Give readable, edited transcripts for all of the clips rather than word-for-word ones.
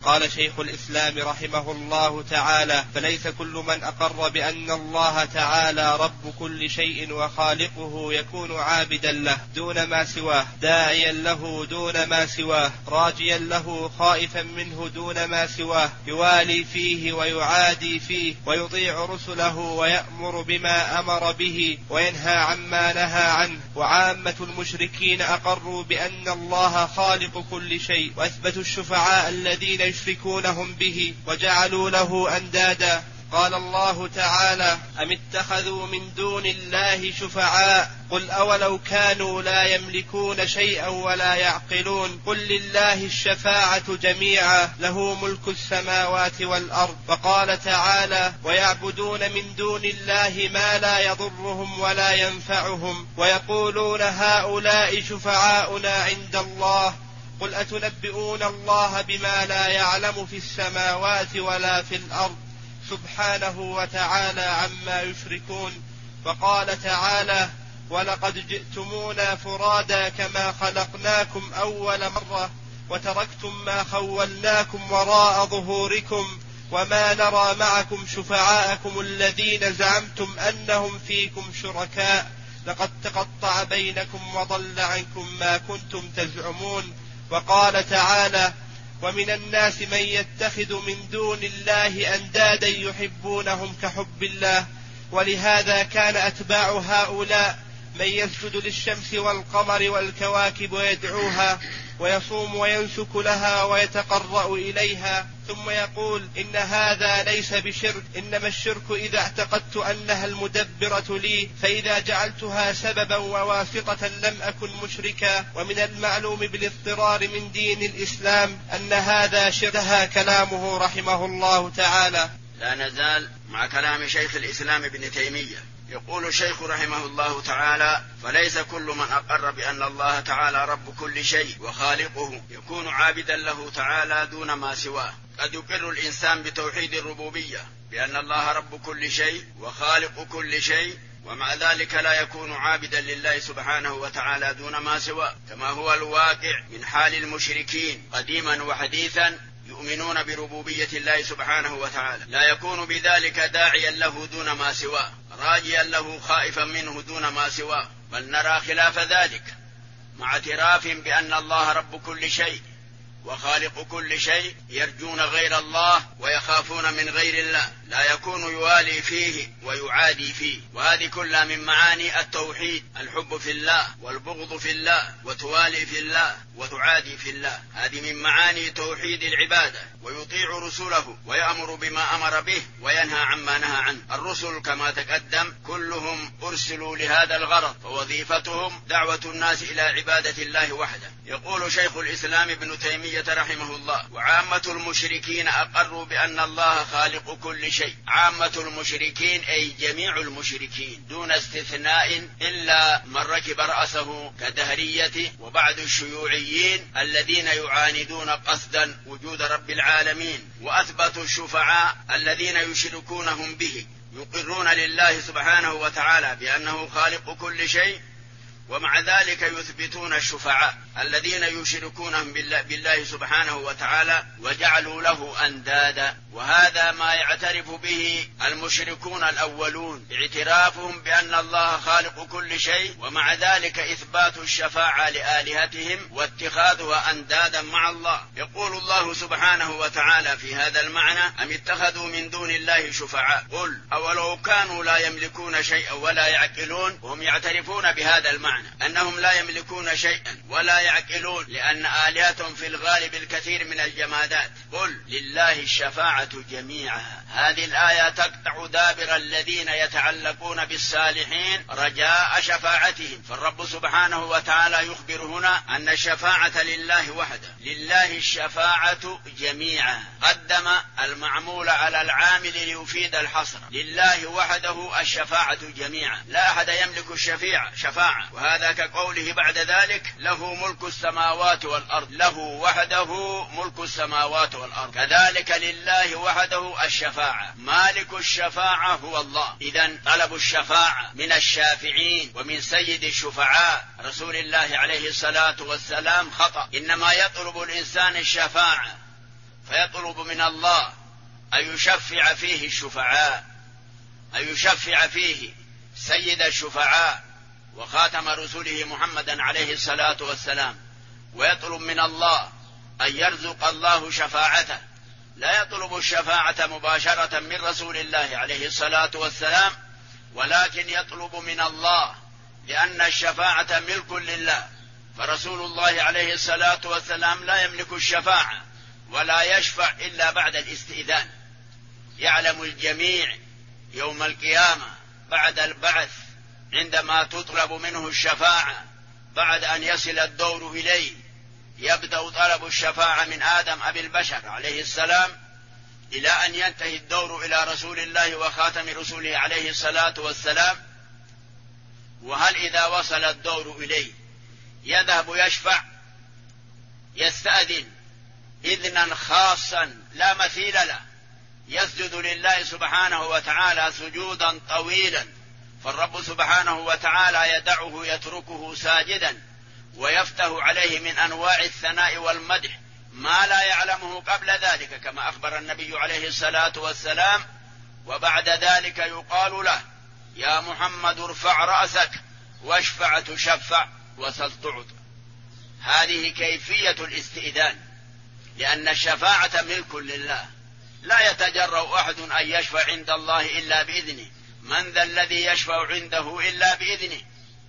قال شيخ الإسلام رحمه الله تعالى: فليس كل من أقر بأن الله تعالى رب كل شيء وخالقه يكون عابدا له دون ما سواه، داعيا له دون ما سواه، راجيا له خائفا منه دون ما سواه، يوالي فيه ويعادي فيه، ويطيع رسله ويأمر بما أمر به وينهى عما نهى عنه. وعامة المشركين أقروا بأن الله خالق كل شيء، وأثبتوا الشفعاء الذين يشركونهم به وجعلوا له أندادا. قال الله تعالى: أم اتخذوا من دون الله شفعاء قل أولو كانوا لا يملكون شيئا ولا يعقلون قل لله الشفاعة جميعا له ملك السماوات والأرض. وقال تعالى: ويعبدون من دون الله ما لا يضرهم ولا ينفعهم ويقولون هؤلاء شفعاؤنا عند الله قل أتنبئون الله بما لا يعلم في السماوات ولا في الأرض سبحانه وتعالى عما يشركون. وقال تعالى: ولقد جئتمونا فرادا كما خلقناكم أول مرة وتركتم ما خولناكم وراء ظهوركم وما نرى معكم شفعاءكم الذين زعمتم أنهم فيكم شركاء لقد تقطع بينكم وضل عنكم ما كنتم تزعمون. وقال تعالى: ومن الناس من يتخذ من دون الله أندادا يحبونهم كحب الله. ولهذا كان أتباع هؤلاء من يسجد للشمس والقمر والكواكب ويدعوها ويصوم وينسك لها ويتقرأ إليها ثم يقول: إن هذا ليس بشرك، إنما الشرك إذا اعتقدت أنها المدبرة لي فإذا جعلتها سببا وواسطة لم أكن مشركا. ومن المعلوم بالاضطرار من دين الإسلام أن هذا شرها كلامه رحمه الله تعالى. لا نزال مع كلام شيخ الإسلام ابن تيمية. يقول الشيخ رحمه الله تعالى: فليس كل من أقر بأن الله تعالى رب كل شيء وخالقه يكون عابدا له تعالى دون ما سواه. قد يقر الإنسان بتوحيد الربوبية بأن الله رب كل شيء وخالق كل شيء، ومع ذلك لا يكون عابدا لله سبحانه وتعالى دون ما سواه، كما هو الواقع من حال المشركين قديما وحديثا يؤمنون بربوبية الله سبحانه وتعالى، لا يكون بذلك داعيا له دون ما سواه، راجيا له خائفا منه دون ما سواه، بل نرى خلاف ذلك مع اعتراف بأن الله رب كل شيء وخالق كل شيء، يرجون غير الله ويخافون من غير الله، لا يكون يوالي فيه ويعادي فيه. وهذه كلها من معاني التوحيد، الحب في الله والبغض في الله وتوالي في الله وتعادي في الله، هذه من معاني توحيد العبادة. ويطيع رسله ويأمر بما أمر به وينهى عما نهى عنه. الرسل كما تقدم كلهم أرسلوا لهذا الغرض، ووظيفتهم دعوة الناس إلى عبادة الله وحده. يقول شيخ الإسلام ابن تيمية رحمه الله: وعامة المشركين أقروا بأن الله خالق كل شيء. عامة المشركين أي جميع المشركين دون استثناء إلا من ركب رأسه كدهرية وبعض الشيوعيين الذين يعاندون قصدا وجود رب العالمين، وأثبتوا الشفعاء الذين يشركونهم به، يقرون لله سبحانه وتعالى بأنه خالق كل شيء، ومع ذلك يثبتون الشفعاء الذين يشركونهم بالله سبحانه وتعالى وجعلوا له أندادا. وهذا ما يعترف به المشركون الأولون، اعترافهم بأن الله خالق كل شيء، ومع ذلك إثبات الشفاعة لآلهتهم واتخاذها أندادا مع الله. يقول الله سبحانه وتعالى في هذا المعنى: أم اتخذوا من دون الله شفعاء قل أولو كانوا لا يملكون شيئا ولا يعقلون. وهم يعترفون بهذا المعنى أنهم لا يملكون شيئا ولا يعقلون، لأن آلهتهم في الغالب الكثير من الجمادات. قل لله الشفاعة جميعا. هذه الآية تقطع دابر الذين يتعلقون بالصالحين رجاء شفاعتهم، فالرب سبحانه وتعالى يخبر هنا أن الشفاعة لله وحده. لله الشفاعة جميعا، قدم المعمول على العامل ليفيد الحصر. لله وحده الشفاعة جميعا، لا أحد يملك شفاعة. وهذا كقوله بعد ذلك: له ملك السماوات والأرض. له وحده ملك السماوات والأرض. كذلك لله وحده الشفاعة، مالك الشفاعة هو الله. إذن طلب الشفاعة من الشافعين ومن سيد الشفعاء رسول الله عليه الصلاة والسلام خطأ. إنما يطلب الإنسان الشفاعة فيطلب من الله أن يشفع فيه الشفعاء، أن يشفع فيه سيد الشفعاء وخاتم رسله محمدا عليه الصلاة والسلام، ويطلب من الله أن يرزق الله شفاعته. لا يطلب الشفاعة مباشرة من رسول الله عليه الصلاة والسلام، ولكن يطلب من الله، لأن الشفاعة ملك لله، فرسول الله عليه الصلاة والسلام لا يملك الشفاعة ولا يشفع إلا بعد الاستئذان. يعلم الجميع يوم القيامة بعد البعث عندما تطلب منه الشفاعة بعد أن يصل الدور إليه، يبدأ طلب الشفاعة من آدم أبي البشر عليه السلام إلى أن ينتهي الدور إلى رسول الله وخاتم رسوله عليه الصلاة والسلام. وهل إذا وصل الدور إليه يذهب يشفع، يستأذن إذنا خاصا لا مثيل له، يسجد لله سبحانه وتعالى سجودا طويلا، فالرب سبحانه وتعالى يدعه يتركه ساجدا ويفتح عليه من أنواع الثناء والمدح ما لا يعلمه قبل ذلك، كما أخبر النبي عليه الصلاة والسلام: وبعد ذلك يقال له: يا محمد ارفع رأسك واشفع تشفع وسل تعط. هذه كيفية الاستئذان، لأن الشفاعة ملك لله، لا يتجرأ أحد أن يشفع عند الله إلا بإذنه. من ذا الذي يشفع عنده إلا بإذنه؟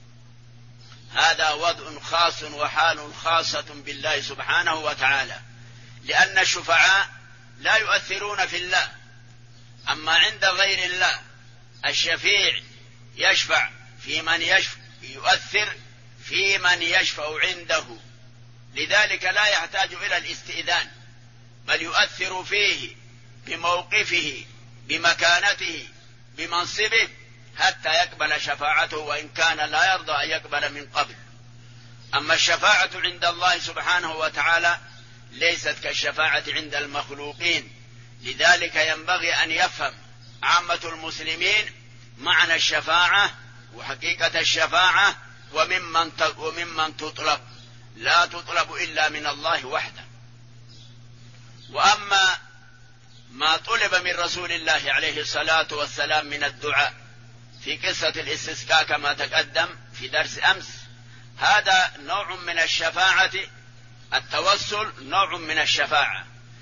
هذا وضع خاص وحال خاصة بالله سبحانه وتعالى، لأن الشفعاء لا يؤثرون في الله. أما عند غير الله الشفيع يشفع في من يؤثر في من يشفع عنده، لذلك لا يحتاج إلى الاستئذان، بل يؤثر فيه بموقفه بمكانته بمنصبه حتى يقبل شفاعته، وإن كان لا يرضى أن يقبل من قبل. أما الشفاعة عند الله سبحانه وتعالى ليست كالشفاعة عند المخلوقين، لذلك ينبغي أن يفهم عامة المسلمين معنى الشفاعة وحقيقة الشفاعة وممن تطلب. لا تطلب إلا من الله وحده. وأما ما طلب من رسول الله عليه الصلاة والسلام من الدعاء في قصة الاستسقاء كما تقدم في درس أمس، هذا نوع من الشفاعة، التوسل نوع من الشفاعة،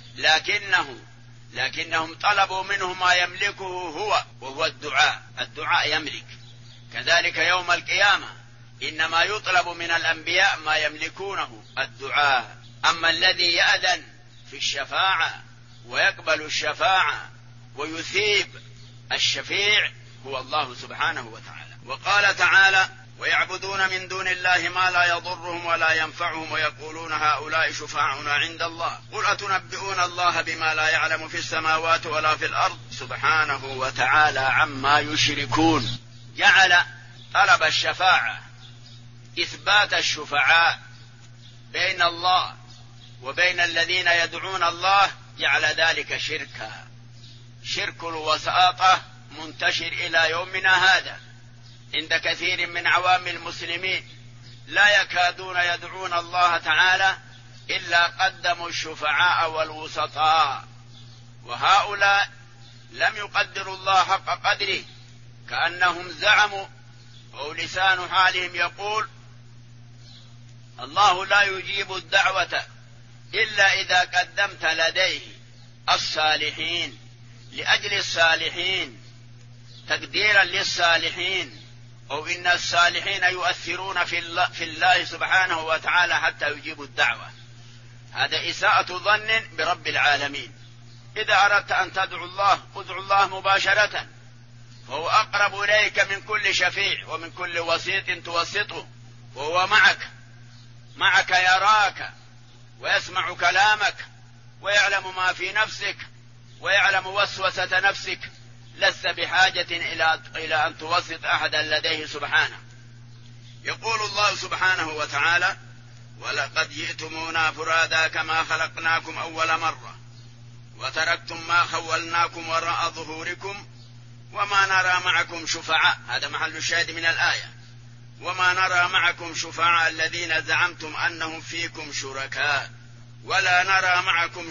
لكنهم طلبوا منه ما يملكه هو، وهو الدعاء. الدعاء يملك. كذلك يوم القيامة إنما يطلب من الأنبياء ما يملكونه، الدعاء. أما الذي يأذن في الشفاعة ويقبل الشفاعة ويثيب الشفيع هو الله سبحانه وتعالى. وقال تعالى: ويعبدون من دون الله ما لا يضرهم ولا ينفعهم ويقولون هؤلاء شفاعنا عند الله قل أتنبئون الله بما لا يعلم في السماوات ولا في الأرض سبحانه وتعالى عما يشركون. جعل طلب الشفاعة إثبات الشفعاء بين الله وبين الذين يدعون الله، جعل ذلك شركا. شرك الوساطة منتشر إلى يومنا هذا عند كثير من عوام المسلمين، لا يكادون يدعون الله تعالى إلا قدموا الشفعاء والوسطاء، وهؤلاء لم يقدروا الله حق قدره، كأنهم زعموا أو لسان حالهم يقول: الله لا يجيب الدعوة إلا إذا قدمت لديه الصالحين، لأجل الصالحين، تقديرا للصالحين، أو إن الصالحين يؤثرون في الله سبحانه وتعالى حتى يجيبوا الدعوة. هذا إساءة ظن برب العالمين. إذا أردت أن تدعو الله ادعو الله مباشرة، فهو أقرب إليك من كل شفيع ومن كل وسيط توسطه، وهو معك يراك ويسمع كلامك ويعلم ما في نفسك ويعلم وسوسة نفسك. لست بحاجة إلى أن توسط أحدا لديه سبحانه. يقول الله سبحانه وتعالى: ولقد جئتمونا فرادا كما خلقناكم أول مرة وتركتم ما خولناكم وراء ظهوركم وما نرى معكم شفعاء. هذا محل الشاهد من الآية. وما نرى معكم شفعاء الذين زعمتم أنهم فيكم شركاء ولا نرى معكم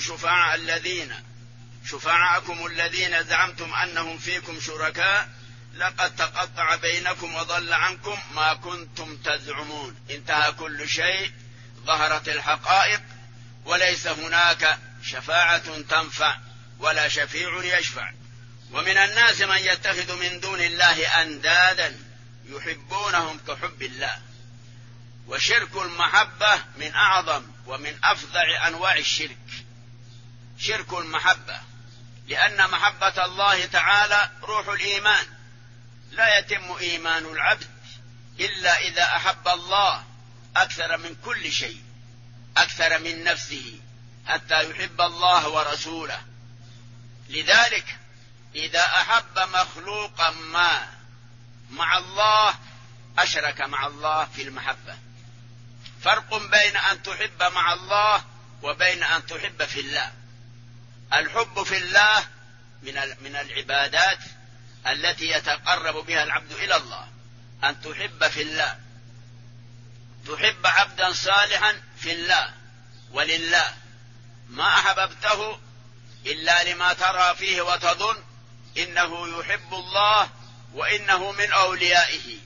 شفعاءكم الذين زعمتم أنهم فيكم شركاء لقد تقطع بينكم وضل عنكم ما كنتم تزعمون. انتهى كل شيء، ظهرت الحقائق، وليس هناك شفاعة تنفع ولا شفيع يشفع. ومن الناس من يتخذ من دون الله أندادا يحبونهم كحب الله. وشرك المحبة من أعظم ومن أفظع أنواع الشرك، شرك المحبة، لأن محبة الله تعالى روح الإيمان. لا يتم إيمان العبد إلا إذا أحب الله أكثر من كل شيء، أكثر من نفسه، حتى يحب الله ورسوله. لذلك إذا أحب مخلوقا ما مع الله أشرك مع الله في المحبة. فرق بين أن تحب مع الله وبين أن تحب في الله. الحب في الله من العبادات التي يتقرب بها العبد إلى الله. أن تحب في الله، تحب عبدا صالحا في الله ولله، ما أحببته إلا لما ترى فيه وتظن إنه يحب الله وإنه من أوليائه.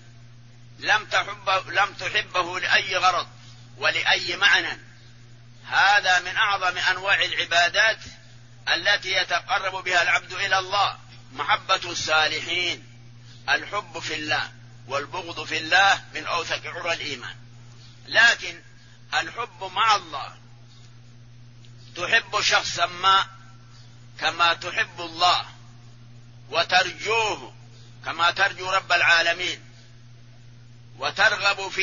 لم تحبه لأي غرض ولأي معنى. هذا من أعظم أنواع العبادات التي يتقرب بها العبد إلى الله، محبة الصالحين. الحب في الله والبغض في الله من أوثق عرى الإيمان. لكن الحب مع الله، تحب شخصا ما كما تحب الله، وترجوه كما ترجو رب العالمين، وترغب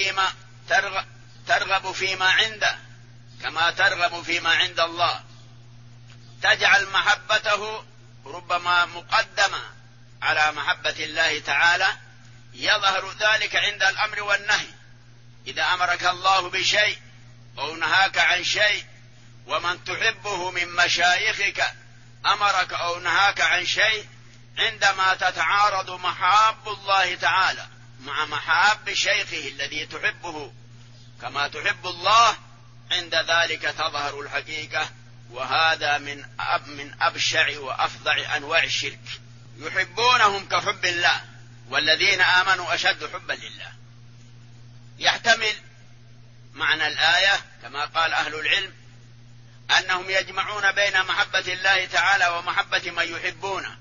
فيما عنده كما ترغب فيما عند الله. تجعل محبته ربما مقدمة على محبة الله تعالى. يظهر ذلك عند الأمر والنهي. إذا أمرك الله بشيء أو نهاك عن شيء، ومن تحبه من مشايخك أمرك أو نهاك عن شيء، عندما تتعارض محاب الله تعالى مع محاب شيخه الذي تحبه كما تحب الله، عند ذلك تظهر الحقيقة. وهذا من أبشع وأفظع أنواع الشرك. يحبونهم كحب الله، والذين آمنوا أشد حبا لله. يحتمل معنى الآية كما قال أهل العلم أنهم يجمعون بين محبة الله تعالى ومحبة من يحبونه،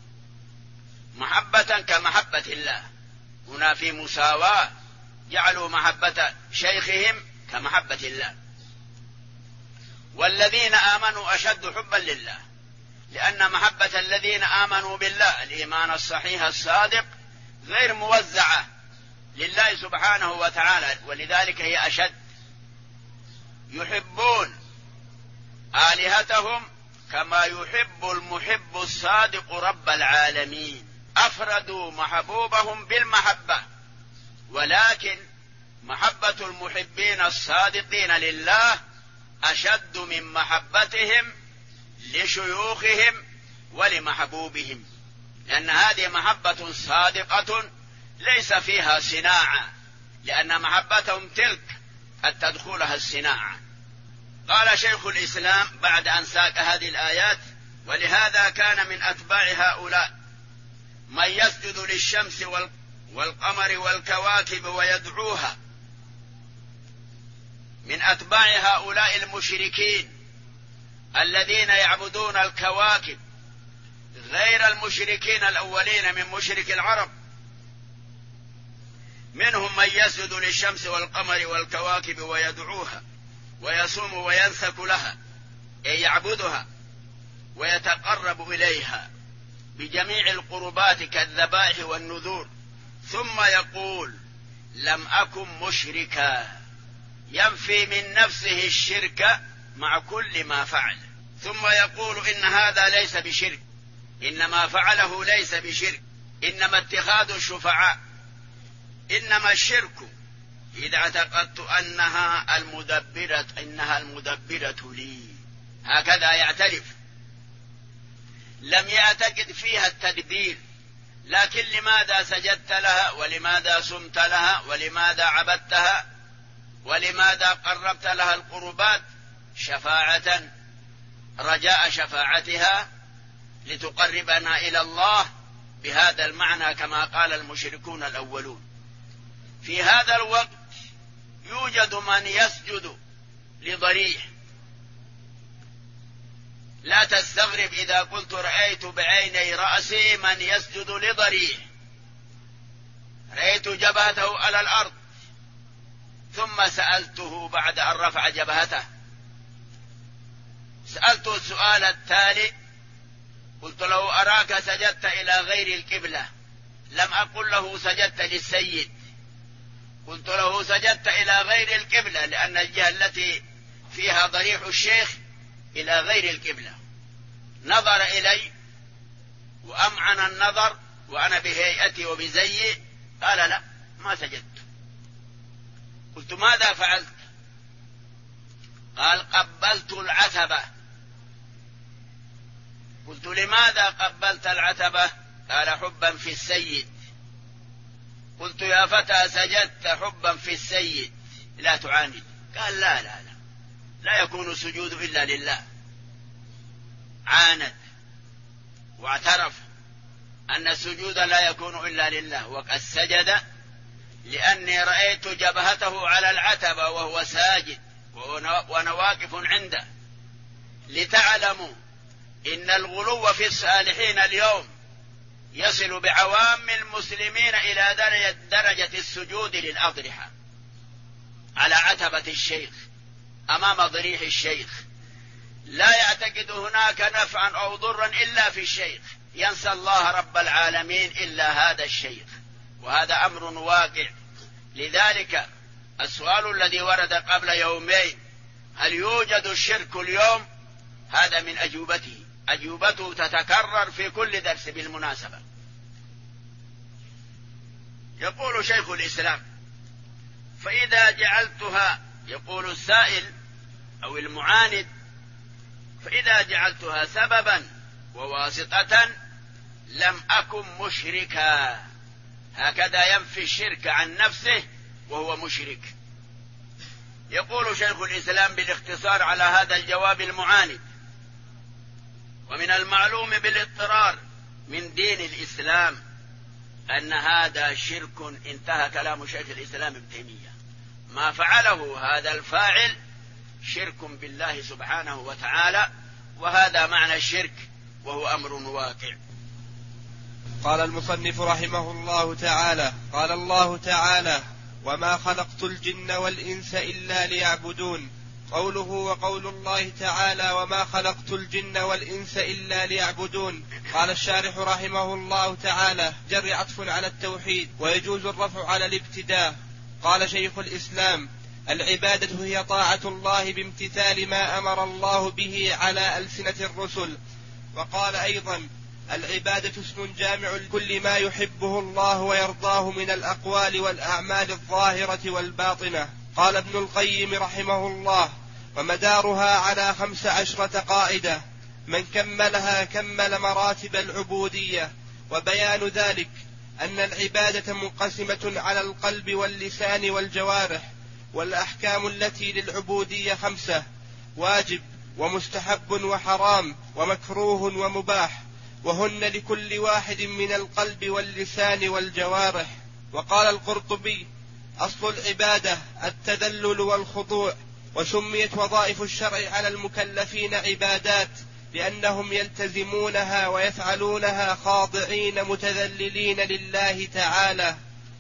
محبة كمحبة الله. هنا في مساواة، جعلوا محبة شيخهم كمحبة الله. والذين آمنوا أشد حبا لله، لأن محبة الذين آمنوا بالله الإيمان الصحيح الصادق غير موزعة لله سبحانه وتعالى، ولذلك هي أشد. يحبون آلهتهم كما يحب المحب الصادق رب العالمين. أفردوا محبوبهم بالمحبة، ولكن محبة المحبين الصادقين لله أشد من محبتهم لشيوخهم ولمحبوبهم، لأن هذه محبة صادقة ليس فيها صناعة، لأن محبتهم تلك قد تدخلها الصناعة. قال شيخ الإسلام بعد أن ساق هذه الآيات: ولهذا كان من أتباع هؤلاء من يسجد للشمس والقمر والكواكب ويدعوها. من أتباع هؤلاء المشركين الذين يعبدون الكواكب غير المشركين الأولين من مشرك العرب. منهم من يسجد للشمس والقمر والكواكب ويدعوها ويصوم وينسك لها، أي يعبدها ويتقرب إليها بجميع القربات كالذبائح والنذور، ثم يقول: لم أكن مشركا، ينفي من نفسه الشرك مع كل ما فعل، ثم يقول: إن هذا ليس بشرك، إنما فعله ليس بشرك، إنما اتخاذ الشفعاء، إنما الشرك إذا اعتقدت إنها المدبرة لي. هكذا يعترف، لم يعتقد فيها التدبير، لكن لماذا سجدت لها، ولماذا صمت لها، ولماذا عبدتها، ولماذا قربت لها القربات؟ شفاعة رجاء شفاعتها لتقربنا إلى الله بهذا المعنى كما قال المشركون الأولون. في هذا الوقت يوجد من يسجد لضريح. لا تستغرب إذا قلت رأيت بعيني رأسي من يسجد لضريح، رأيت جبهته على الأرض، ثم سألته بعد أن رفع جبهته، سألته السؤال التالي، قلت له أراك سجدت إلى غير القبلة، لم أقل له سجدت للسيد، قلت له سجدت إلى غير القبلة لأن الجهة التي فيها ضريح الشيخ إلى غير القبلة. نظر إلي وأمعن النظر وأنا بهيئتي وبزيي، قال لا ما سجدت. قلت ماذا فعلت؟ قال قبلت العتبة. قلت لماذا قبلت العتبة؟ قال حبا في السيد. قلت يا فتى سجدت حبا في السيد لا تعاند. قال لا لا لا لا يكون السجود إلا لله. عاند واعترف أن السجود لا يكون إلا لله، وقد سجد لأني رأيت جبهته على العتبة وهو ساجد وأنا واقف عنده. لتعلموا إن الغلو في الصالحين اليوم يصل بعوام المسلمين إلى درجة السجود للأضرحة على عتبة الشيخ أمام ضريح الشيخ، لا يعتقد هناك نفعا أو ضرا إلا في الشيخ، ينسى الله رب العالمين إلا هذا الشيخ، وهذا أمر واقع. لذلك السؤال الذي ورد قبل يومين هل يوجد الشرك اليوم؟ هذا من أجوبته تتكرر في كل درس بالمناسبة. يقول شيخ الإسلام فإذا جعلتها، يقول السائل أو المعاند، فإذا جعلتها سببا وواسطة لم أكن مشركا. هكذا ينفي الشرك عن نفسه وهو مشرك. يقول شيخ الإسلام بالاختصار على هذا الجواب المعاند: ومن المعلوم بالاضطرار من دين الإسلام أن هذا شرك. انتهى كلام شيخ الإسلام ابن تيمية. ما فعله هذا الفاعل شرك بالله سبحانه وتعالى، وهذا معنى الشرك وهو أمر واقع. قال المصنف رحمه الله تعالى: قال الله تعالى: وما خلقت الجن والإنس إلا ليعبدون. قوله وقول الله تعالى: وما خلقت الجن والإنس إلا ليعبدون. قال الشارح رحمه الله تعالى: جر عطف على التوحيد ويجوز الرفع على الابتداء. قال شيخ الإسلام: العبادة هي طاعة الله بامتثال ما أمر الله به على ألسنة الرسل. وقال أيضا: العبادة اسم جامع لكل ما يحبه الله ويرضاه من الأقوال والأعمال الظاهرة والباطنة. قال ابن القيم رحمه الله: ومدارها على 15 قاعدة، من كملها كمل مراتب العبودية. وبيان ذلك أن العبادة منقسمة على القلب واللسان والجوارح، والأحكام التي للعبودية 5: واجب ومستحب وحرام ومكروه ومباح، وهن لكل واحد من القلب واللسان والجوارح. وقال القرطبي: أصل العبادة التذلل والخضوع، وسميت وظائف الشرع على المكلفين عبادات لأنهم يلتزمونها ويفعلونها خاضعين متذللين لله تعالى.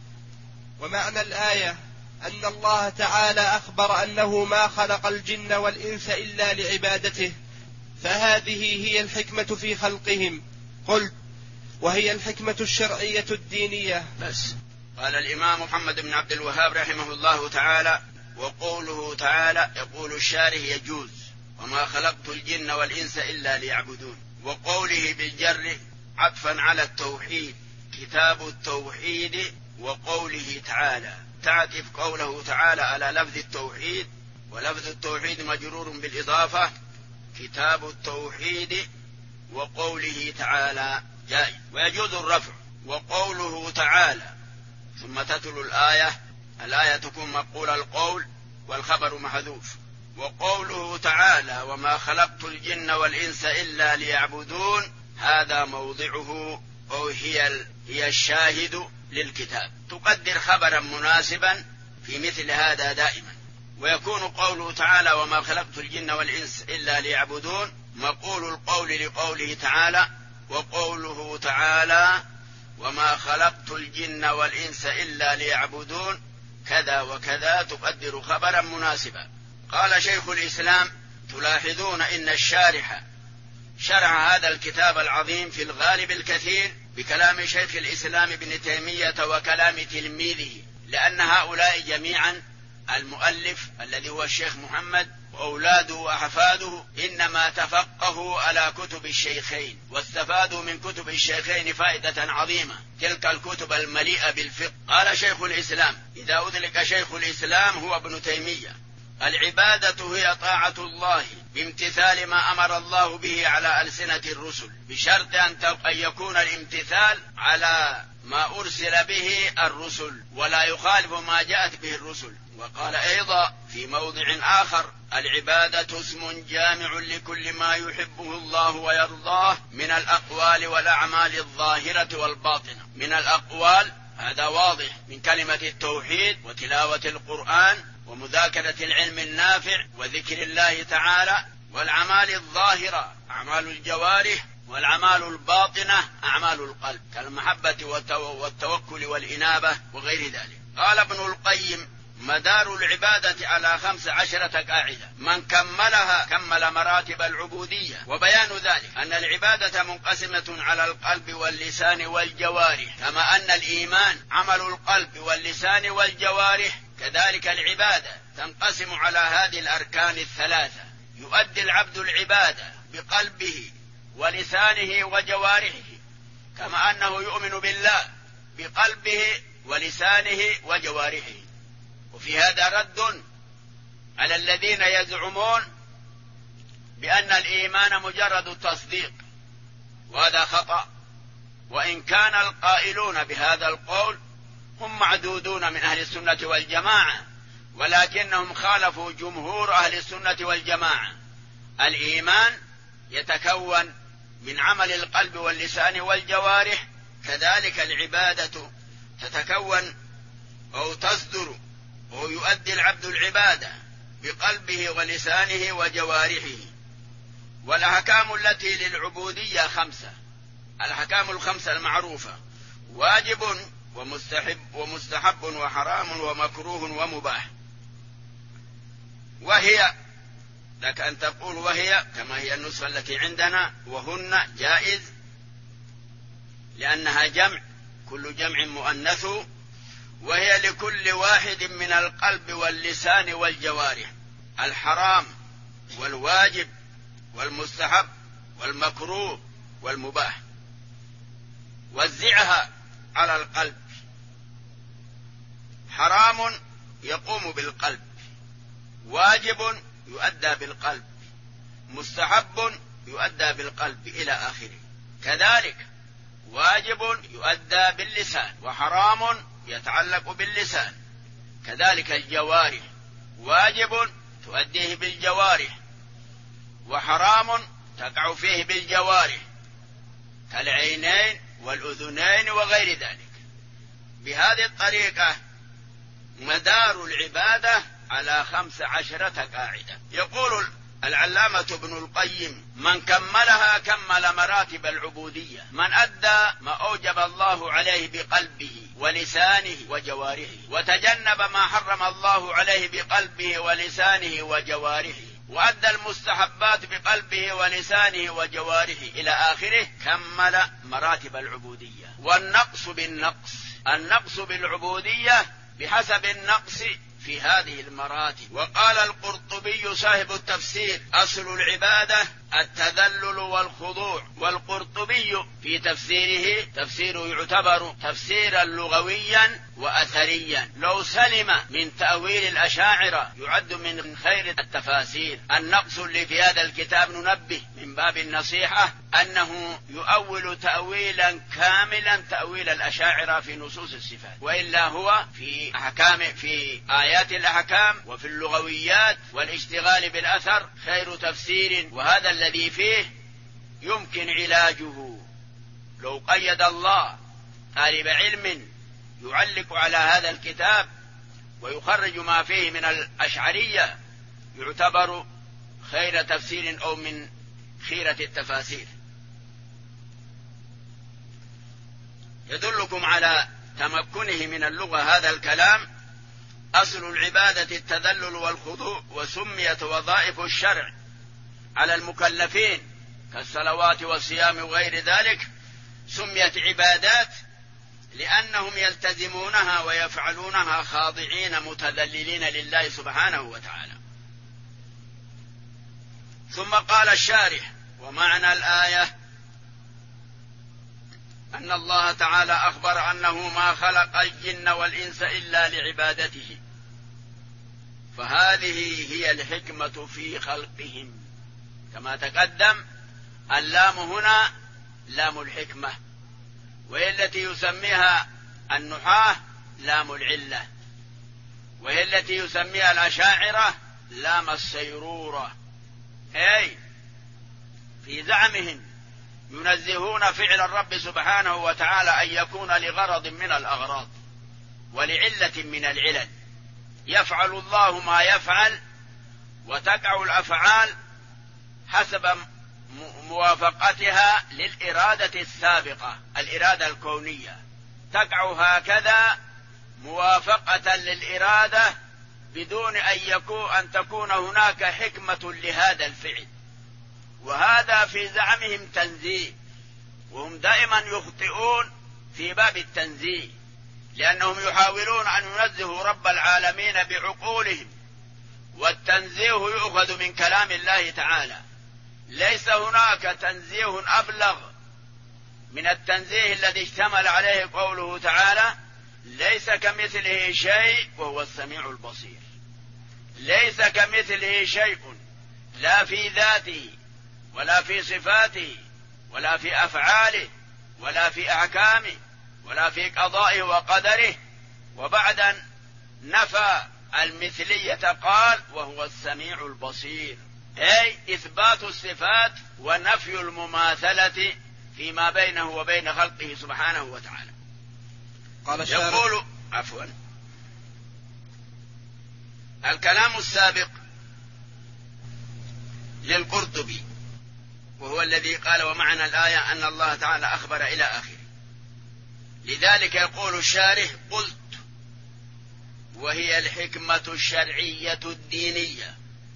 ومعنى الآية أن الله تعالى أخبر أنه ما خلق الجن والإنس إلا لعبادته، فهذه هي الحكمة في خلقهم. قلت: وهي الحكمة الشرعية الدينية. بس. قال الإمام محمد بن عبد الوهاب رحمه الله تعالى: وقوله تعالى يقول الشارح يجوز وما خلقت الجن والإنس إلا ليعبدون. وقوله بالجر عطفا على التوحيد، كتاب التوحيد. وقوله تعالى تعطف قوله تعالى على لفظ التوحيد، ولفظ التوحيد مجرور بالإضافة، كتاب التوحيد. وقوله تعالى جائز ويجوز الرفع. وقوله تعالى ثم تتلو الآية تكون مقول القول والخبر محذوف. وقوله تعالى وما خلقت الجن والإنس إلا ليعبدون هذا موضعه أو هي الشاهد للكتاب، تقدر خبرا مناسبا في مثل هذا دائما. ويكون قوله تعالى وما خلقت الجن والإنس إلا ليعبدون مقول القول لقوله تعالى، وقوله تعالى وما خلقت الجن والإنس إلا ليعبدون كذا وكذا تقدر خبرا مناسبا. قال شيخ الإسلام تلاحظون إن الشارح شرع هذا الكتاب العظيم في الغالب الكثير بكلام شيخ الإسلام ابن تيمية وكلام تلميذه، لأن هؤلاء جميعا المؤلف الذي هو الشيخ محمد وأولاده وأحفاده إنما تفقهوا على كتب الشيخين واستفادوا من كتب الشيخين فائدة عظيمة، تلك الكتب المليئة بالفقه. قال شيخ الإسلام إذا أدرك شيخ الإسلام هو ابن تيمية العبادة هي طاعة الله بامتثال ما أمر الله به على ألسنة الرسل بشرط أن يكون الامتثال على ما أرسل به الرسل ولا يخالف ما جاءت به الرسل. وقال أيضا في موضع آخر العبادة اسم جامع لكل ما يحبه الله ويرضاه من الأقوال والأعمال الظاهرة والباطنة. من الأقوال هذا واضح من كلمة التوحيد وتلاوة القرآن ومذاكرة العلم النافع وذكر الله تعالى، والأعمال الظاهرة أعمال الجوارح، والأعمال الباطنة أعمال القلب كالمحبة والتوكل والإنابة وغير ذلك. قال ابن القيم مدار العبادة على 15 قاعدة من كملها كمل مراتب العبودية، وبيان ذلك أن العبادة منقسمة على القلب واللسان والجوارح، كما أن الإيمان عمل القلب واللسان والجوارح كذلك العبادة تنقسم على هذه الأركان الثلاثة. يؤدي العبد العبادة بقلبه ولسانه وجوارحه، كما أنه يؤمن بالله بقلبه ولسانه وجوارحه. وفي هذا رد على الذين يزعمون بأن الإيمان مجرد التصديق، وهذا خطأ. وإن كان القائلون بهذا القول هم معدودون من أهل السنة والجماعة، ولكنهم خالفوا جمهور أهل السنة والجماعة. الإيمان يتكون من عمل القلب واللسان والجوارح، كذلك العبادة تتكون أو تصدر أو يؤدي العبد العبادة بقلبه ولسانه وجوارحه. والأحكام التي للعبودية 5، الأحكام ال5 المعروفة: واجب ومستحب وحرام ومكروه ومباح. وهي لك أن تقول وهي كما هي النسخة التي عندنا، وهن جائز لأنها جمع، كل جمع مؤنث. وهي لكل واحد من القلب واللسان والجوارح: الحرام والواجب والمستحب والمكروه والمباح. وزعها على القلب: حرام يقوم بالقلب، واجب يؤدى بالقلب، مستحب يؤدى بالقلب إلى آخره. كذلك واجب يؤدى باللسان، وحرام يتعلق باللسان. كذلك الجوارح: واجب تؤديه بالجوارح، وحرام تقع فيه بالجوارح كالعينين والأذنين وغير ذلك. بهذه الطريقة مدار العبادة على 15 قاعدة. يقول العلامة ابن القيم من كملها كمل مراتب العبودية، من أدى ما أوجب الله عليه بقلبه ولسانه وجوارحه، وتجنب ما حرم الله عليه بقلبه ولسانه وجوارحه، وأدى المستحبات بقلبه ولسانه وجوارحه إلى آخره، كمل مراتب العبودية. والنقص بالنقص، النقص بالعبودية بحسب النقص في هذه المراتب. وقال القرطبي صاحب التفسير: أصل العبادة التذلل والخضوع. والقرطبي في تفسيره تفسير يعتبر تفسيرا لغويا وأثريا، لو سلم من تأويل الأشاعرة يعد من خير التفاسير. النقص اللي في هذا الكتاب ننبه من باب النصيحة أنه يؤول تأويلا كاملا تأويل الأشاعرة في نصوص الصفات، وإلا هو في أحكام في آيات الأحكام وفي اللغويات والاشتغال بالأثر خير تفسير، وهذا الذي فيه يمكن علاجه. لو قيد الله طالب علم يعلق على هذا الكتاب ويخرج ما فيه من الأشعرية يعتبر خير تفسير أو من خيرة التفاسير. يدلكم على تمكنه من اللغة هذا الكلام: أصل العبادة التذلل والخضوع، وسميت وظائف الشرع على المكلفين كالصلوات والصيام وغير ذلك سميت عبادات لأنهم يلتزمونها ويفعلونها خاضعين متذللين لله سبحانه وتعالى. ثم قال الشارح: ومعنى الآية أن الله تعالى أخبر أنه ما خلق الجن والإنس إلا لعبادته، فهذه هي الحكمة في خلقهم. كما تقدم اللام هنا لام الحكمة، وهي التي يسميها النحاة لام العلة، وهي التي يسميها الأشاعرة لام السيرورة. أي في زعمهم ينزهون فعل الرب سبحانه وتعالى أن يكون لغرض من الأغراض ولعلة من العلل. يفعل الله ما يفعل، وتقع الأفعال حسب موافقتها للإرادة السابقة، الإرادة الكونية تقع هكذا موافقة للإرادة بدون أن تكون هناك حكمة لهذا الفعل. وهذا في زعمهم تنزيه، وهم دائما يخطئون في باب التنزيه، لأنهم يحاولون أن ينزهوا رب العالمين بعقولهم، والتنزيه يؤخذ من كلام الله تعالى. ليس هناك تنزيه أبلغ من التنزيه الذي اشتمل عليه قوله تعالى: ليس كمثله شيء وهو السميع البصير. ليس كمثله شيء، لا في ذاته ولا في صفاته ولا في أفعاله ولا في أحكامه ولا في قضائه وقدره. وبعد نفى المثلية قال: وهو السميع البصير، أي إثبات الصفات ونفي المماثلة فيما بينه وبين خلقه سبحانه وتعالى. قال يقول الكلام السابق للقرطبي، وهو الذي قال: ومعنى الآية أن الله تعالى أخبر إلى آخره. لذلك يقول الشارح: قلت وهي الحكمة الشرعية الدينية.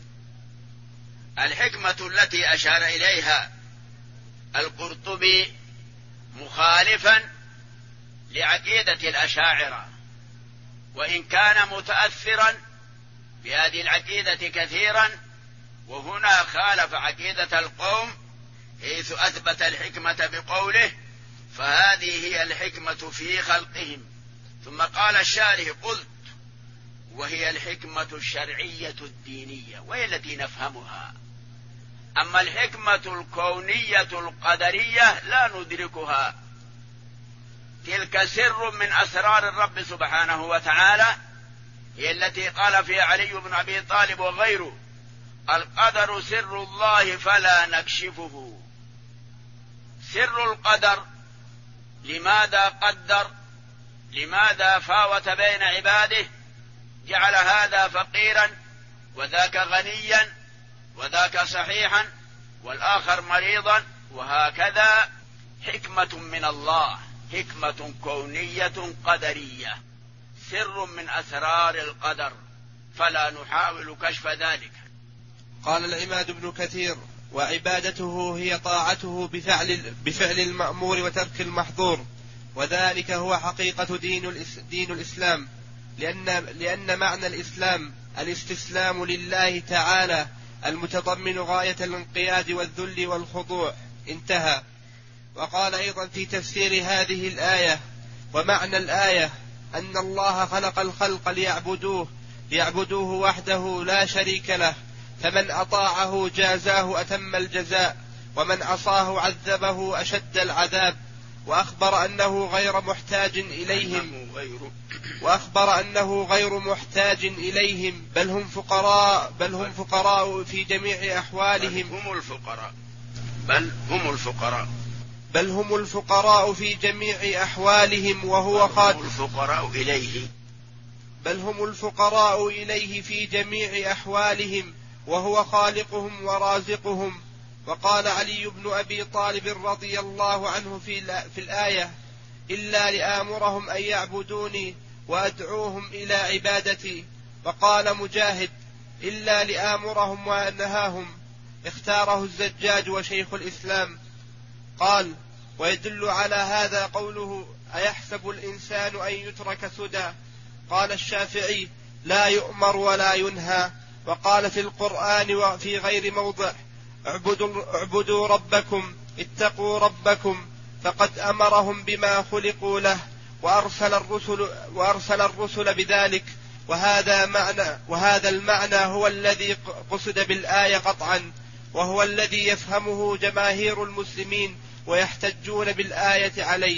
الحكمة التي أشار إليها القرطبي مخالفا لعقيدة الأشاعرة، وإن كان متأثرا بهذه العقيدة كثيرا، وهنا خالف عقيدة القوم حيث أثبت الحكمة بقوله: فهذه هي الحكمة في خلقهم. ثم قال الشارح: قلت وهي الحكمة الشرعية الدينية، وهي التي نفهمها. أما الحكمة الكونية القدرية لا ندركها، تلك سر من أسرار الرب سبحانه وتعالى، هي التي قال فيها علي بن أبي طالب وغيره: القدر سر الله فلا نكشفه. سر القدر لماذا قدر؟ لماذا فاوت بين عباده؟ جعل هذا فقيرا وذاك غنيا وذاك صحيحا والآخر مريضا، وهكذا حكمة من الله، حكمة كونية قدرية، سر من أسرار القدر، فلا نحاول كشف ذلك. قال العماد بن كثير: وعبادته هي طاعته بفعل المأمور وترك المحظور، وذلك هو حقيقة دين الإسلام، لأن معنى الإسلام الاستسلام لله تعالى المتضمن غاية الانقياد والذل والخضوع. انتهى. وقال أيضا في تفسير هذه الآية: ومعنى الآية أن الله خلق الخلق ليعبدوه وحده لا شريك له، فمن أطاعه جازاه أتم الجزاء، ومن عصاه عذبه أشد العذاب. وأخبر أنه غير محتاج إليهم بل هم فقراء في جميع أحوالهم بل هم الفقراء في جميع أحوالهم إليه في جميع أحوالهم وهو خالقهم ورازقهم. وقال علي بن أبي طالب رضي الله عنه في الآية: إلا لآمرهم أن يعبدوني وأدعوهم إلى عبادتي. وقال مجاهد: إلا لآمرهم وأنهاهم. اختاره الزجاج وشيخ الإسلام. قال: ويدل على هذا قوله: أيحسب الإنسان أن يترك سدى. قال الشافعي: لا يؤمر ولا ينهى. وقال في القرآن وفي غير موضع: اعبدوا ربكم اتقوا ربكم، فقد أمرهم بما خلقوا له وأرسل الرسل بذلك. وهذا المعنى هو الذي قصد بالآية قطعا، وهو الذي يفهمه جماهير المسلمين ويحتجون بالآية عليه.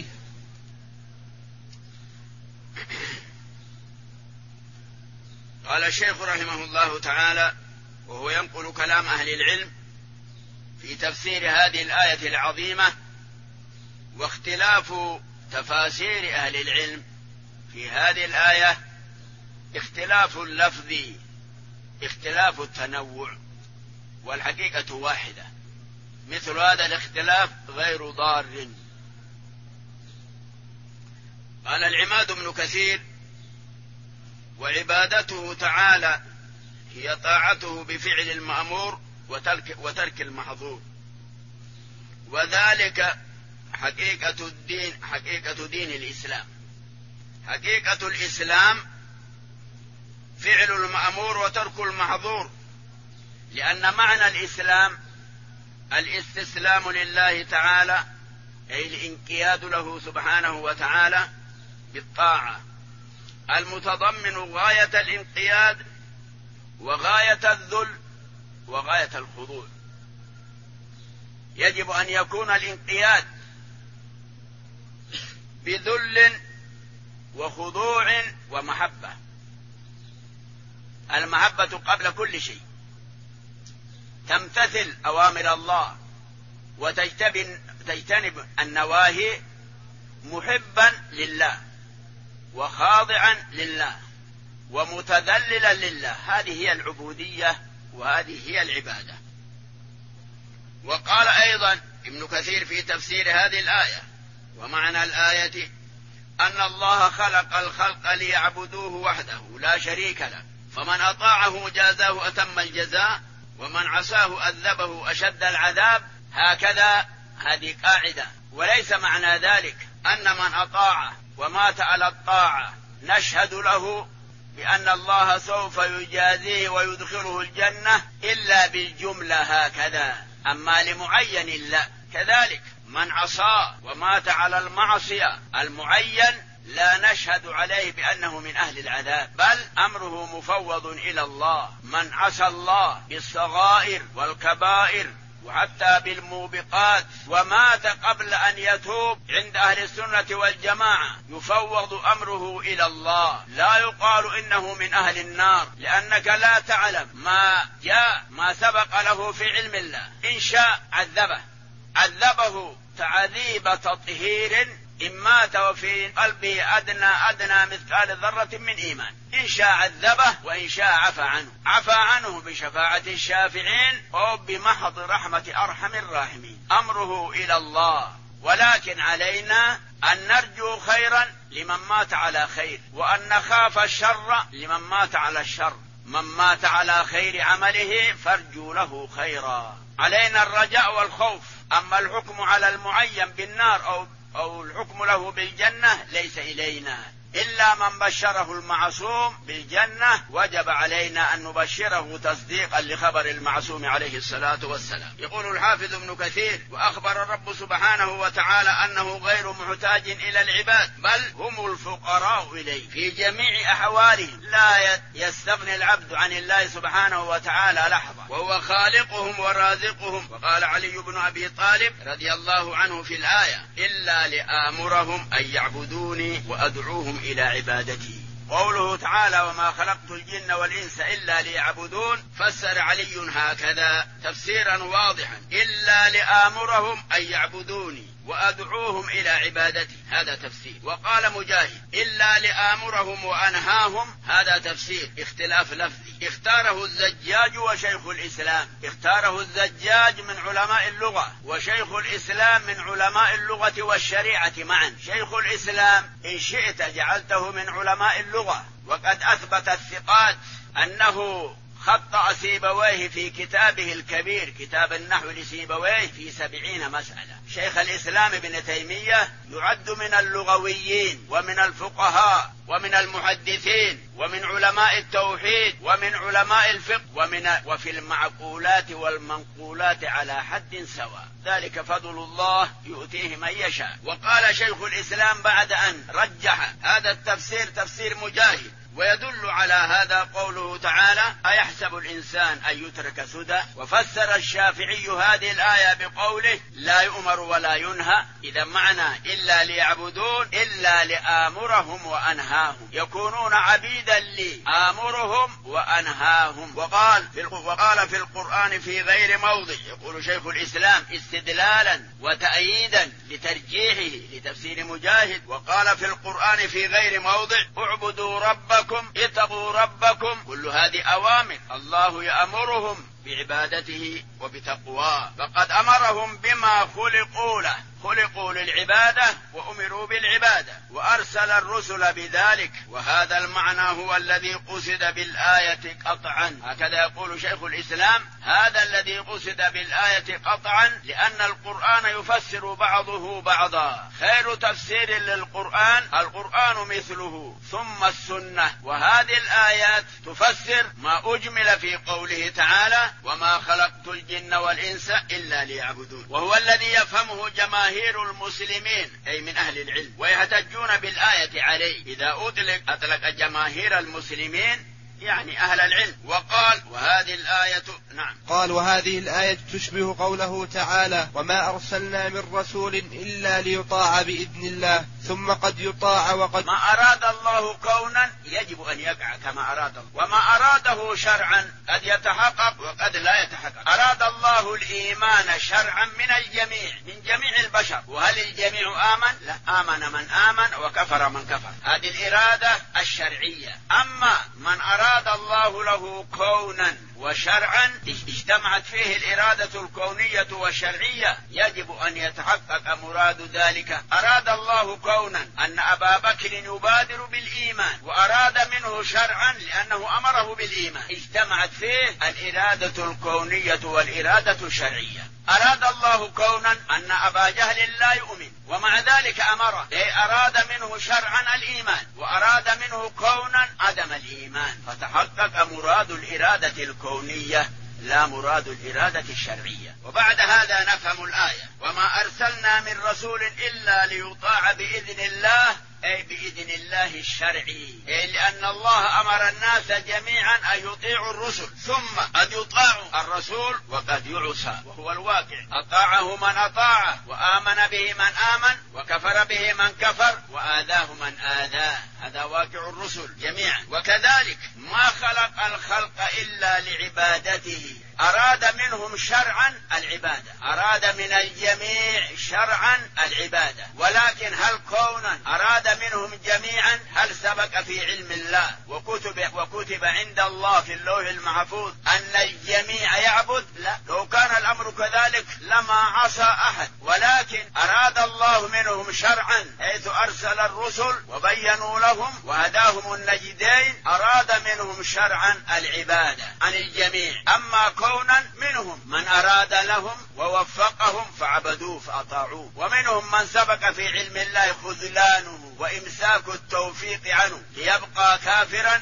قال الشيخ رحمه الله تعالى وهو ينقل كلام أهل العلم في تفسير هذه الآية العظيمة: واختلاف تفاسير أهل العلم في هذه الآية اختلاف اللفظ، اختلاف التنوع، والحقيقة واحدة. مثل هذا الاختلاف غير ضار. قال العماد بن كثير: وعبادته تعالى هي طاعته بفعل المأمور وترك المحظور، وذلك حقيقة دين الإسلام. حقيقة الإسلام فعل المأمور وترك المحظور، لأن معنى الإسلام الاستسلام لله تعالى، أي الانقياد له سبحانه وتعالى بالطاعة، المتضمن غاية الانقياد وغاية الذل وغاية الخضوع. يجب أن يكون الانقياد بذل وخضوع ومحبة. المحبة قبل كل شيء، تمتثل أوامر الله وتجتنب النواهي محبا لله وخاضعا لله ومتذللا لله. هذه هي العبودية وهذه هي العبادة. وقال أيضا ابن كثير في تفسير هذه الآية: ومعنى الآية أن الله خلق الخلق ليعبدوه وحده لا شريك له، فمن أطاعه جازاه أتم الجزاء، ومن عصاه أذبه أشد العذاب. هكذا، هذه قاعدة. وليس معنى ذلك أن من أطاع ومات على الطاعة نشهد له بأن الله سوف يجازيه ويدخله الجنة إلا بالجملة هكذا، أما لمعين لا. كذلك من عصى ومات على المعصية المعين لا نشهد عليه بأنه من أهل العذاب، بل أمره مفوض إلى الله. من عصى الله بالصغائر والكبائر وحتى بالموبقات ومات قبل أن يتوب عند أهل السنة والجماعة يفوض أمره إلى الله، لا يقال إنه من أهل النار، لأنك لا تعلم ما سبق له في علم الله. إن شاء عذبه تعذيب تطهير إن مات وفي قلبه أدنى مثقال ذرة من إيمان. إن شاء عذبه وإن شاء عفى عنه بشفاعة الشافعين أو بمحض رحمة أرحم الراحمين. أمره إلى الله، ولكن علينا أن نرجو خيرا لمن مات على خير، وأن نخاف الشر لمن مات على الشر. من مات على خير عمله فارجو له خيرا. علينا الرجاء والخوف. أما الحكم على المعين بالنار أو الحكم له بالجنة ليس إلينا، إلا من بشره المعصوم بالجنة وجب علينا أن نبشره تصديقا لخبر المعصوم عليه الصلاة والسلام. يقول الحافظ ابن كثير: وأخبر الرب سبحانه وتعالى أنه غير محتاج إلى العباد، بل هم الفقراء إليه في جميع أحوالهم، لا يستغني العبد عن الله سبحانه وتعالى لحظة، وهو خالقهم ورازقهم. وقال علي بن أبي طالب رضي الله عنه في الآية: إلا لآمرهم أن يعبدوني وأدعوهم إلى عبادتي. قوله تعالى: وما خلقت الجن والإنس إلا ليعبدون، فسر علي هكذا تفسيرا واضحا: إلا لآمرهم أن يعبدوني وأدعوهم إلى عبادتي، هذا تفسير. وقال مجاهد: إلا لآمرهم وأنهاهم، هذا تفسير، اختلاف لفظي. اختاره الزجاج وشيخ الإسلام، اختاره الزجاج من علماء اللغة وشيخ الإسلام من علماء اللغة والشريعة معا. شيخ الإسلام إن شئت جعلته من علماء اللغة، وقد أثبت الثقات أنه خطأ سيبويه في كتابه الكبير، كتاب النحو لسيبويه، في 70 مسألة. شيخ الإسلام ابن تيمية يعد من اللغويين ومن الفقهاء ومن المحدثين ومن علماء التوحيد ومن علماء الفقه وفي المعقولات والمنقولات على حد سواء، ذلك فضل الله يؤتيه من يشاء. وقال شيخ الإسلام بعد أن رجح هذا التفسير تفسير مجاهد: ويدل على هذا قوله تعالى: أيحسب الإنسان أن يترك سدى. وفسر الشافعي هذه الآية بقوله: لا يؤمر ولا ينهى. إذا معنى إلا ليعبدون إلا لآمرهم وأنهاهم، يكونون عبيدا لي، آمرهم وأنهاهم. وقال في القرآن في غير موضع، يقول شيخ الإسلام استدلالا وتأييدا لترجيحه لتفسير مجاهد: وقال في القرآن في غير موضع: اعبدوا ربكم اتقوا ربكم. كل هذه أوامر الله يأمرهم بعبادته وبتقواه، فقد أمرهم بما خلقوا له، خلقوا للعبادة وأمروا بالعبادة، وأرسل الرسل بذلك. وهذا المعنى هو الذي قصد بالآية قطعا، هكذا يقول شيخ الإسلام: هذا الذي قصد بالآية قطعا، لأن القرآن يفسر بعضه بعضا. خير تفسير للقرآن القرآن مثله، ثم السنة. وهذه الآيات تفسر ما أجمل في قوله تعالى: وما خلقت الجن والإنس إلا ليعبدون، وهو الذي يفهمه جماهير المسلمين أي من أهل العلم، ويحتجون بالآية عليه. إذا أطلق جماهير المسلمين يعني أهل العلم. وقال: وهذه الآية نعم، قال: وهذه الآية تشبه قوله تعالى: وما أرسلنا من رسول إلا ليطاع بإذن الله، ثم قد يطاع وقد. ما أراد الله كونا يجب أن يقع كما أراد الله، وما أراده شرعا قد يتحقق وقد لا يتحقق. أراد الله الإيمان شرعا من الجميع، من جميع البشر. وهل الجميع آمن؟ لا، آمن من آمن وكفر من كفر. هذه الإرادة الشرعية. أما من أراد الله له كونا وشرعا اجتمعت فيه الإرادة الكونية والشرعية، يجب أن يتحقق مراد ذلك. أراد الله كونا أن أبا بكر يبادر بالإيمان، وأراد منه شرعا لأنه أمره بالإيمان، اجتمعت فيه الإرادة الكونية والإرادة الشرعية. أراد الله كونا أن أبا جهل لا يؤمن، ومع ذلك أمره، أراد منه شرعا الإيمان، وأراد منه كونا عدم الإيمان، فتحقق مراد الإرادة الكونية لا مراد الإرادة الشرعية. وبعد هذا نفهم الآية: وما أرسلنا من رسول إلا ليطاع بإذن الله، أي بإذن الله الشرعي، أي لأن الله أمر الناس جميعا أن يطيعوا الرسل، ثم قد يطاع الرسول وقد يعصى، وهو الواقع. أطاعه من أطاعه، وآمن به من آمن، وكفر به من كفر، وآذاه من آذاه. هذا واقع الرسل جميعا. وكذلك ما خلق الخلق إلا لعبادته، أراد منهم شرعا العبادة، أراد من الجميع شرعا العبادة، ولكن هل كونا أراد منهم جميعا؟ هل سبق في علم الله وكتب عند الله في اللوح المحفوظ أن الجميع يعبد؟ لا، لو كان الأمر كذلك لما عصى أحد، ولكن أراد الله منهم شرعا حيث أرسل الرسل وبينوا لهم وهداهم النجدين، أراد منهم شرعا العبادة عن الجميع. أما كونا منهم من أراد لهم ووفقهم فعبدوه فأطاعوه. ومنهم من سبق في علم الله خذلانه وإمساك التوفيق عنه ليبقى كافرا،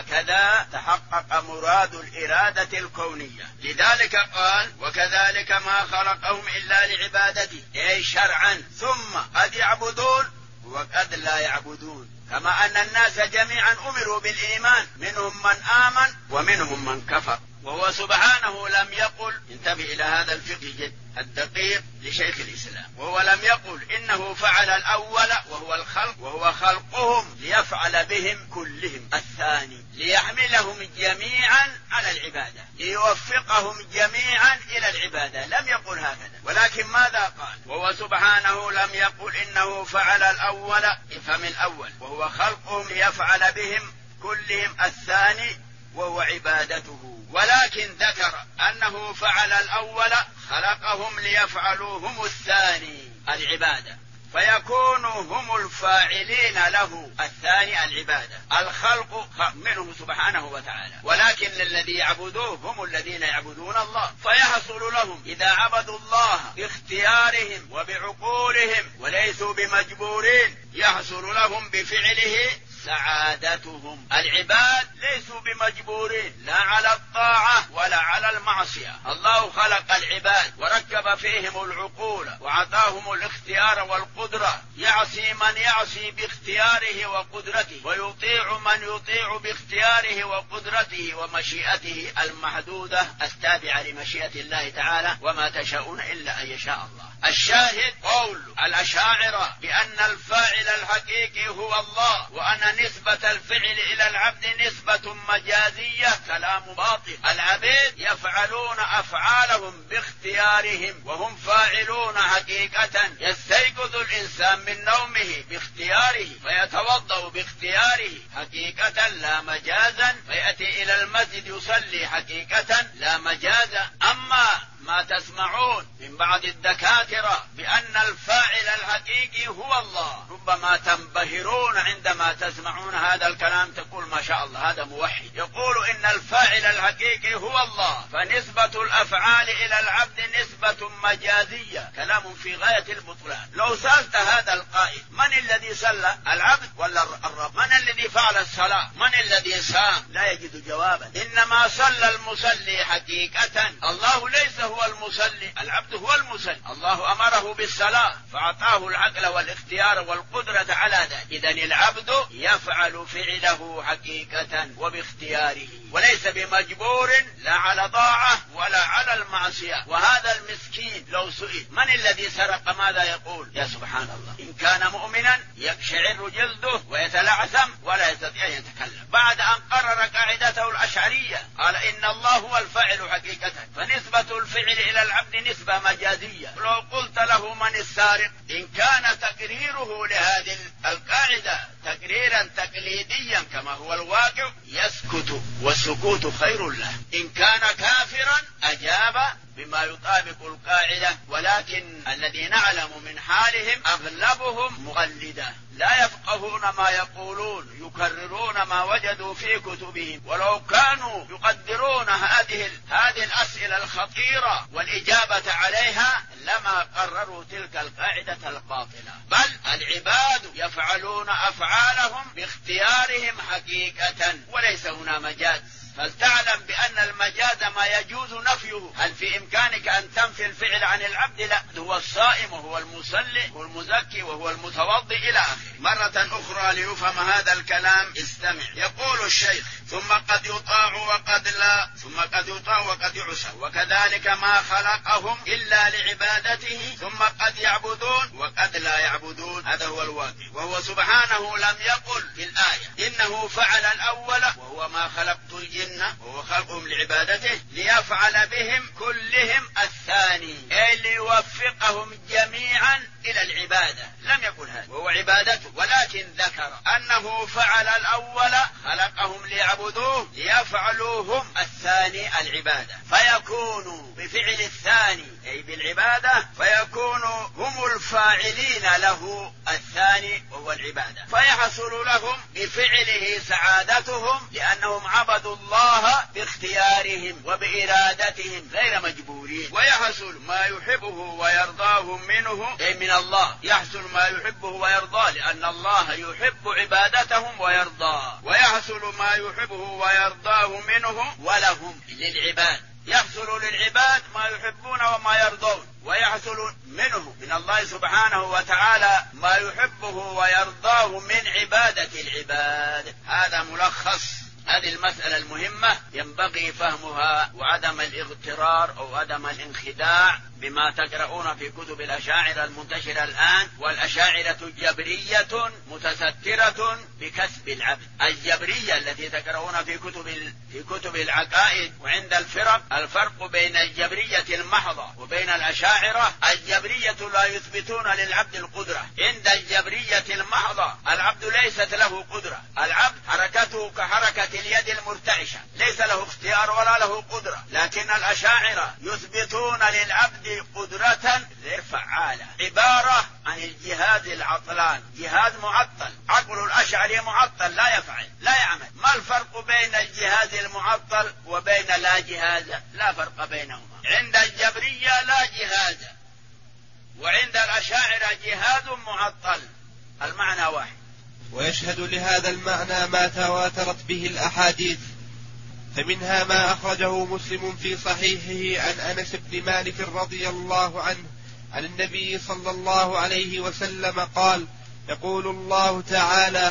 فهكذا تحقق مراد الإرادة الكونية. لذلك قال وكذلك ما خلقهم إلا لعبادته، أي شرعا، ثم قد يعبدون وقد لا يعبدون، كما أن الناس جميعا أمروا بالإيمان، منهم من آمن ومنهم من كفر. وهو سبحانه لم يقل، انتبه إلى هذا الفقه الدقيق لشيخ الإسلام، وهو لم يقل إنه فعل الأول وهو الخلق وهو خلقهم ليفعل بهم كلهم الثاني ليحملهم جميعا على العبادة، ليوفقهم جميعا إلى العبادة، لم يقل هكذا. ولكن ماذا قال؟ وهو سبحانه لم يقل إنه فعل الأول، افهم الأول، وهو خلقهم ليفعل بهم كلهم الثاني وهو عبادته، ولكن ذكر أنه فعل الأول خلقهم ليفعلوا هم الثاني العبادة، فيكونوا هم الفاعلين له الثاني العبادة. الخلق منه سبحانه وتعالى، ولكن الذي يعبدوه هم الذين يعبدون الله، فيحصل لهم إذا عبدوا الله باختيارهم وبعقولهم وليسوا بمجبورين، يحصل لهم بفعله سعادتهم. العباد ليسوا بمجبورين لا على الطاعة ولا على المعصية، الله خلق العباد وركب فيهم العقول وعطاهم الاختيار والقدرة، يعصي من يعصي باختياره وقدرته، ويطيع من يطيع باختياره وقدرته ومشيئته المحدودة التابعة لمشيئة الله تعالى، وما تشاءون إلا أن يشاء الله. الشاهد قول الأشاعرة بأن الفاعل الحقيقي هو الله، وأن نسبة الفعل إلى العبد نسبة مجازية، كلام باطل. العبيد يفعلون أفعالهم باختيارهم وهم فاعلون حقيقة. يستيقظ الإنسان من نومه باختياره فيتوضأ باختياره حقيقة لا مجازا، فيأتي إلى المسجد يصلي حقيقة لا مجازا. أما ما تسمعون من بعض الدكاترة بأن الفاعل الحقيقي هو الله، ربما تنبهرون عندما تسمعون هذا الكلام، تقول ما شاء الله هذا موحد. يقول إن الفاعل الحقيقي هو الله، فنسبة الأفعال إلى العبد نسبة مجازية، كلام في غاية البطلان. لو سألت هذا القائل من الذي صلى، العبد ولا الرب؟ من الذي فعل الصلاة؟ من الذي صام؟ لا يجد جوابا. إنما صلى المصلي حقيقة، الله ليس هو المصلي، العبد هو المصلي. الله أمره بالصلاة فأعطاه العقل والاختيار والقدرة على ذلك. إذن العبد يفعل فعله حقيقة وباختياره، وليس بمجبور لا على طاعة ولا على المعصية. وهذا المسكين لو سئل من الذي سرق ماذا يقول؟ يا سبحان الله، إن كان مؤمنا يقشعر جلده ويتلعثم ولا يستطيع أن يتكلم. بعد أن قرر قاعدته الأشعرية قال إن الله هو الفاعل حقيقة، فنسبة الفعل إلى العبد نسبة مجازية. لو قلت له من السارق، إن كان تقريره لهذه القاعدة تقريرا تقليديا كما هو الواقع يسكت، والسكوت خير له. إن كان كافرا أجاب بما يطابق القاعدة، ولكن الذي نعلم من حالهم أغلبهم مقلدة لا يفقهون ما يقولون، يكررون ما وجدوا في كتبهم. ولو كانوا يقدرون هذه الأسئلة الخطيرة والإجابة عليها لما قرروا تلك القاعدة الباطلة. بل العباد يفعلون أفعالهم باختيارهم حقيقة، وليس هنا مجاز. فلتعلم بأن المجاز ما يجوز نفيه. هل في إمكانك أن تنفي الفعل عن العبد؟ لا، هو الصائم وهو المصلي والمزكي وهو المتوضئ إلى آخره. مرة أخرى ليفهم هذا الكلام استمع. يقول الشيخ ثم قد يطاع وقد لا، ثم قد يطاع وقد يعصى، وكذلك ما خلقهم إلا لعبادته، ثم قد يعبدون وقد لا يعبدون. هذا هو الواقع. وهو سبحانه لم يقل في الآية إنه فعل الأول وهو ما خلقت الجن وهو خلقهم لعبادته ليفعل بهم كلهم الثاني، أي ليوفقهم جميعا إلى العبادة. لم يقل هذا وهو عبادته، ولكن ذكر أنه فعل الأول خلقهم ليعبدوه ليفعلوهم الثاني العبادة، فيكونوا بفعل الثاني أي بالعبادة، فيكونوا هم الفاعل فاعلين له الثاني وهو العبادة، فيحصل لهم بفعله سعادتهم لأنهم عبدوا الله باختيارهم وبإرادتهم غير مجبورين، ويحصل ما يحبه ويرضاه منه أي من الله، يحصل ما يحبه ويرضاه لأن الله يحب عبادتهم ويرضاه، ويحصل ما يحبه ويرضاه منه ولهم للعباد، يحصل للعباد ما يحبون وما يرضون، ويحصل منه من الله سبحانه وتعالى ما يحبه ويرضاه من عبادة العباد. هذا ملخص هذه المسألة المهمة ينبغي فهمها، وعدم الاغترار أو عدم الانخداع بما تقرؤون في كتب الأشاعرة المنتشرة الآن. والأشاعرة جبرية متسترة بكسب العبد، الجبرية التي تقرؤون في كتب العقائد وعند الفرق بين الجبرية المحضة وبين الأشاعرة. الجبرية لا يثبتون للعبد القدرة، عند الجبرية المحضة العبد ليست له قدرة، العبد حركته كحركة اليد المرتعشة، ليس له اختيار ولا له قدرة، لكن الأشاعرة يثبتون للعبد قدرة غير فعالة، عبارة عن الجهاز العطلان، جهاز معطل، عقل الأشعري معطل لا يفعل لا يعمل. ما الفرق بين الجهاز المعطل وبين لا جهاز؟ لا فرق بينهما، عند الجبرية لا جهاز، وعند الأشاعرة جهاز معطل، المعنى واحد. ويشهد لهذا المعنى ما تواترت به الأحاديث، فمنها ما أخرجه مسلم في صحيحه عن أنس بن مالك رضي الله عنه عن النبي صلى الله عليه وسلم قال: يقول الله تعالى: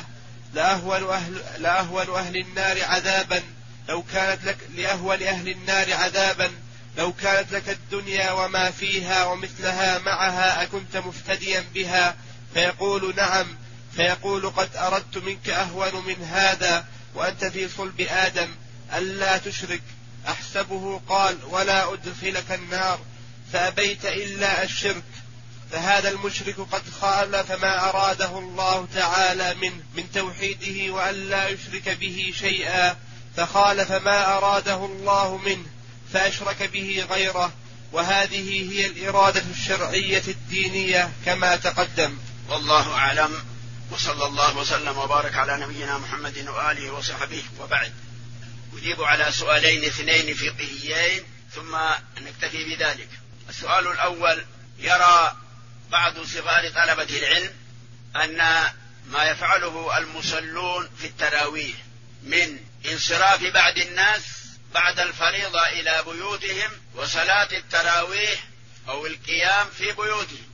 لأهون أهل النار عذابا لو كانت لك لأهون أهل النار عذابا لو كانت لك الدنيا وما فيها ومثلها معها أكنت مفتديا بها؟ فيقول: نعم. فيقول: قد أردت منك أهون من هذا وأنت في صلب آدم ألا تشرك. أحسبه قال: ولا أدخلك النار، فأبيت إلا الشرك. فهذا المشرك قد خالف ما أراده الله تعالى من توحيده وأن لا يشرك به شيئا، فخالف ما أراده الله منه فأشرك به غيره، وهذه هي الإرادة الشرعية الدينية كما تقدم. والله أعلم، وصلى الله وسلم وبارك على نبينا محمد وآله وصحبه. وبعد، أجيب على سؤالين اثنين فقهيين ثم نكتفي بذلك. السؤال الأول: يرى بعض صغار طلبة العلم أن ما يفعله المصلون في التراويح من انصراف بعض الناس بعد الفريضة إلى بيوتهم وصلاة التراويح أو القيام في بيوتهم،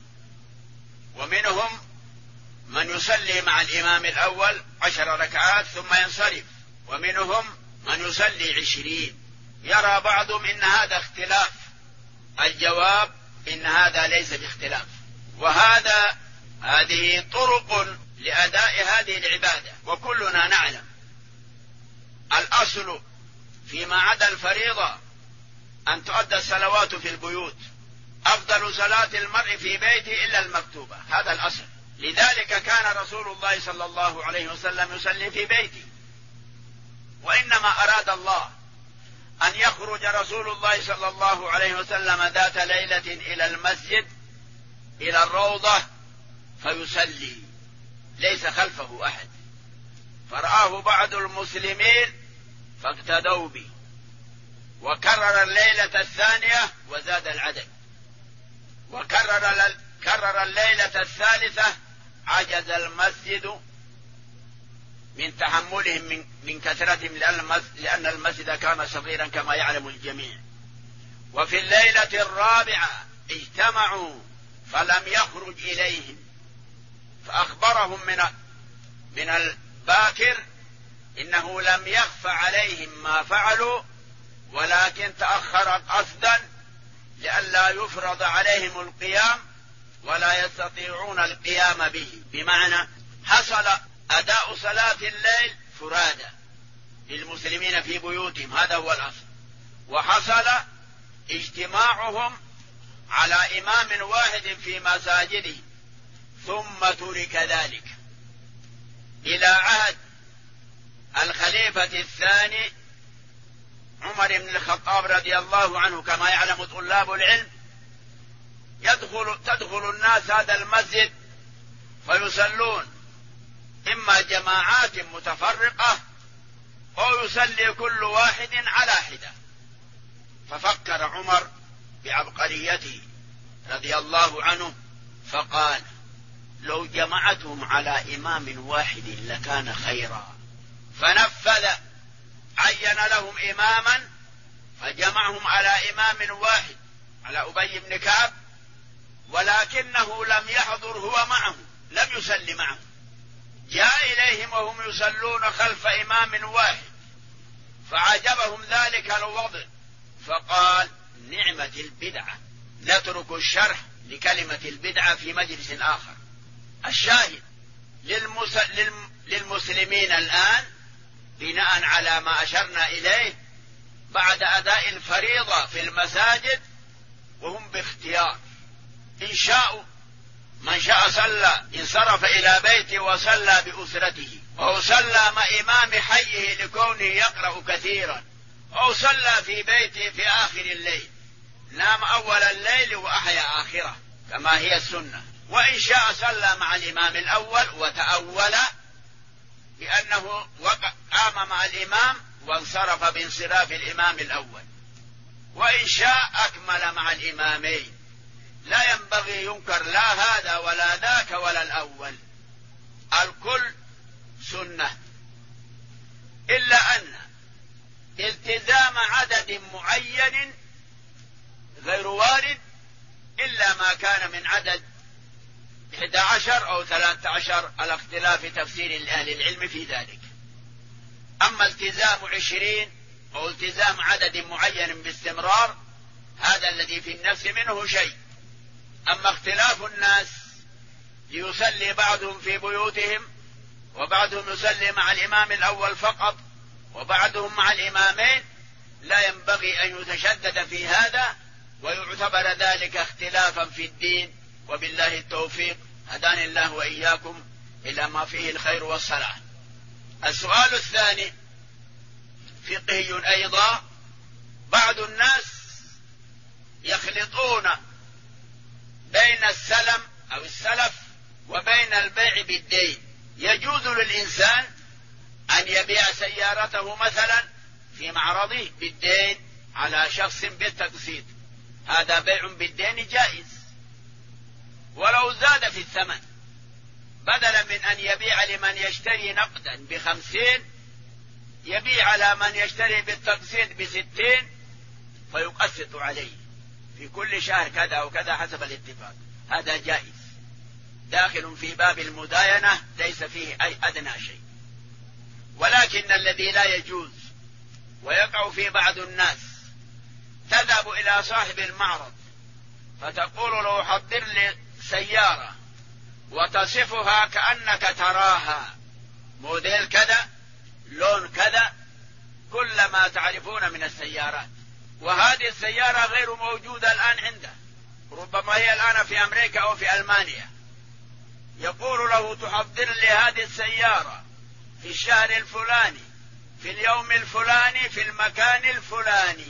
ومنهم من يصلي مع الإمام الأول 10 ركعات ثم ينصرف، ومنهم من يصلي 20. يرى بعضهم إن هذا اختلاف. الجواب: إن هذا ليس باختلاف، هذه طرق لأداء هذه العبادة، وكلنا نعلم الأصل فيما عدا الفريضة أن تؤدى الصلوات في البيوت، أفضل صلاة المرء في بيته إلا المكتوبة، هذا الأصل. لذلك كان رسول الله صلى الله عليه وسلم يصلي في بيته، وإنما أراد الله أن يخرج رسول الله صلى الله عليه وسلم ذات ليلة إلى المسجد إلى الروضة فيصلي، ليس خلفه أحد، فرآه بعض المسلمين فاقتدوا به، وكرر الليلة الثانية وزاد العدد، وكرر الليلة الثالثة، عجز المسجد من تحملهم من كثرتهم لأن المسجد كان صغيرا كما يعلم الجميع. وفي الليلة الرابعة اجتمعوا فلم يخرج إليهم، فأخبرهم من الباكر إنه لم يخف عليهم ما فعلوا، ولكن تأخر قصدا لئلا يفرض عليهم القيام ولا يستطيعون القيام به، بمعنى حصل أداء صلاة الليل فرادى للمسلمين في بيوتهم، هذا هو الأصل، وحصل اجتماعهم على إمام واحد في مساجده، ثم ترك ذلك إلى عهد الخليفة الثاني عمر بن الخطاب رضي الله عنه، كما يعلم طلاب العلم تدخل الناس هذا المسجد فيصلون إما جماعات متفرقة أو يصلي كل واحد على حدة. ففكر عمر بعبقريته رضي الله عنه فقال: لو جمعتهم على إمام واحد لكان خيرا. فنفذ، عين لهم إماما فجمعهم على إمام واحد، على أبي بن كعب، ولكنه لم يحضر هو معهم، لم يصلي معهم، جاء إليهم وهم يصلون خلف إمام واحد، فعجبهم ذلك الوضع، فقال: نعمة البدعة، نترك الشرح لكلمة البدعة في مجلس آخر. الشاهد للمسلمين الآن بناء على ما أشرنا إليه بعد أداء الفريضة في المساجد وهم باختيار، إن شاءوا من شاء صلى، انصرف إلى بيته وصلى بأسرته، أو صلى مع إمام حيه لكونه يقرأ كثيرا، أو صلى في بيته في آخر الليل، نام أول الليل وأحيا آخره كما هي السنة. وإن شاء صلى مع الإمام الأول وتأول بأنه قام مع الإمام وانصرف بانصراف الإمام الأول، وإن شاء أكمل مع الإمامين. لا ينبغي ينكر لا هذا ولا ذاك ولا الأول، الكل سنة، إلا أن التزام عدد معين غير وارد إلا ما كان من عدد 11 أو 13 على اختلاف تفسير أهل العلم في ذلك. أما التزام 20 أو التزام عدد معين باستمرار هذا الذي في النفس منه شيء. أما اختلاف الناس ليصلي بعضهم في بيوتهم وبعضهم يصلي مع الإمام الأول فقط وبعضهم مع الإمامين، لا ينبغي أن يتشدد في هذا ويعتبر ذلك اختلافا في الدين، وبالله التوفيق، هداني الله وإياكم إلى ما فيه الخير والصلاح. السؤال الثاني فقهي أيضا. بعض الناس يخلطون بين السلم أو السلف وبين البيع بالدين. يجوز للإنسان أن يبيع سيارته مثلا في معرضه بالدين على شخص بالتقسيط، هذا بيع بالدين جائز، ولو زاد في الثمن، بدلا من أن يبيع لمن يشتري نقدا ب50 يبيع على من يشتري بالتقسيط ب60 فيقسط عليه في كل شهر كذا وكذا حسب الاتفاق، هذا جائز، داخل في باب المداينة، ليس فيه أي أدنى شيء. ولكن الذي لا يجوز ويقع في بعض الناس، تذهب إلى صاحب المعرض فتقول له حضر لي سيارة وتصفها كأنك تراها، موديل كذا، لون كذا، كل ما تعرفون من السيارات، وهذه السيارة غير موجودة الآن عنده، ربما هي الآن في أمريكا أو في ألمانيا. يقول له تحضر لي هذه السيارة في الشهر الفلاني في اليوم الفلاني في المكان الفلاني،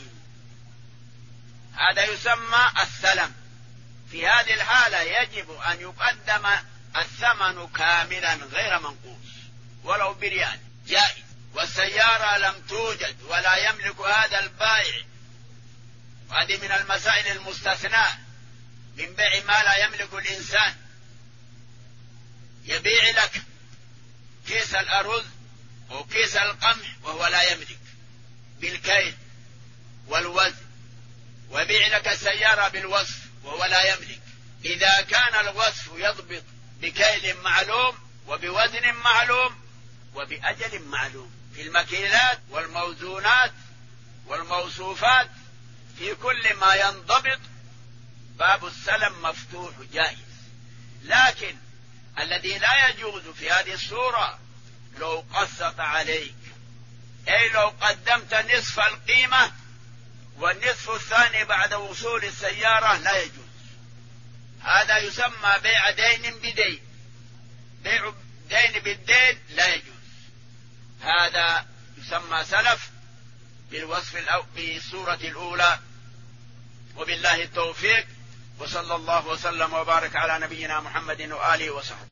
هذا يسمى السلم. في هذه الحالة يجب أن يقدم الثمن كاملا غير منقوص ولو بريال، جائز. والسيارة لم توجد ولا يملك هذا البائع، هذه من المسائل المستثناة من بيع ما لا يملك الإنسان. يبيع لك كيس الأرز أو كيس القمح وهو لا يملك بالكيل والوزن، ويبيع لك السيارة بالوصف وهو لا يملك. إذا كان الوصف يضبط بكيل معلوم وبوزن معلوم وبأجل معلوم، في المكيلات والموزونات والموصوفات، في كل ما ينضبط باب السلم مفتوح جائز. لكن الذي لا يجوز في هذه الصورة لو قسط عليك، أي لو قدمت نصف القيمة والنصف الثاني بعد وصول السيارة، لا يجوز. هذا يسمى بيع دين بدين، بيع دين بالدين لا يجوز، هذا يسمى سلف بالوصف بالصورة الأولى. وبالله التوفيق، وصلى الله وسلم وبارك على نبينا محمد وآله وصحبه.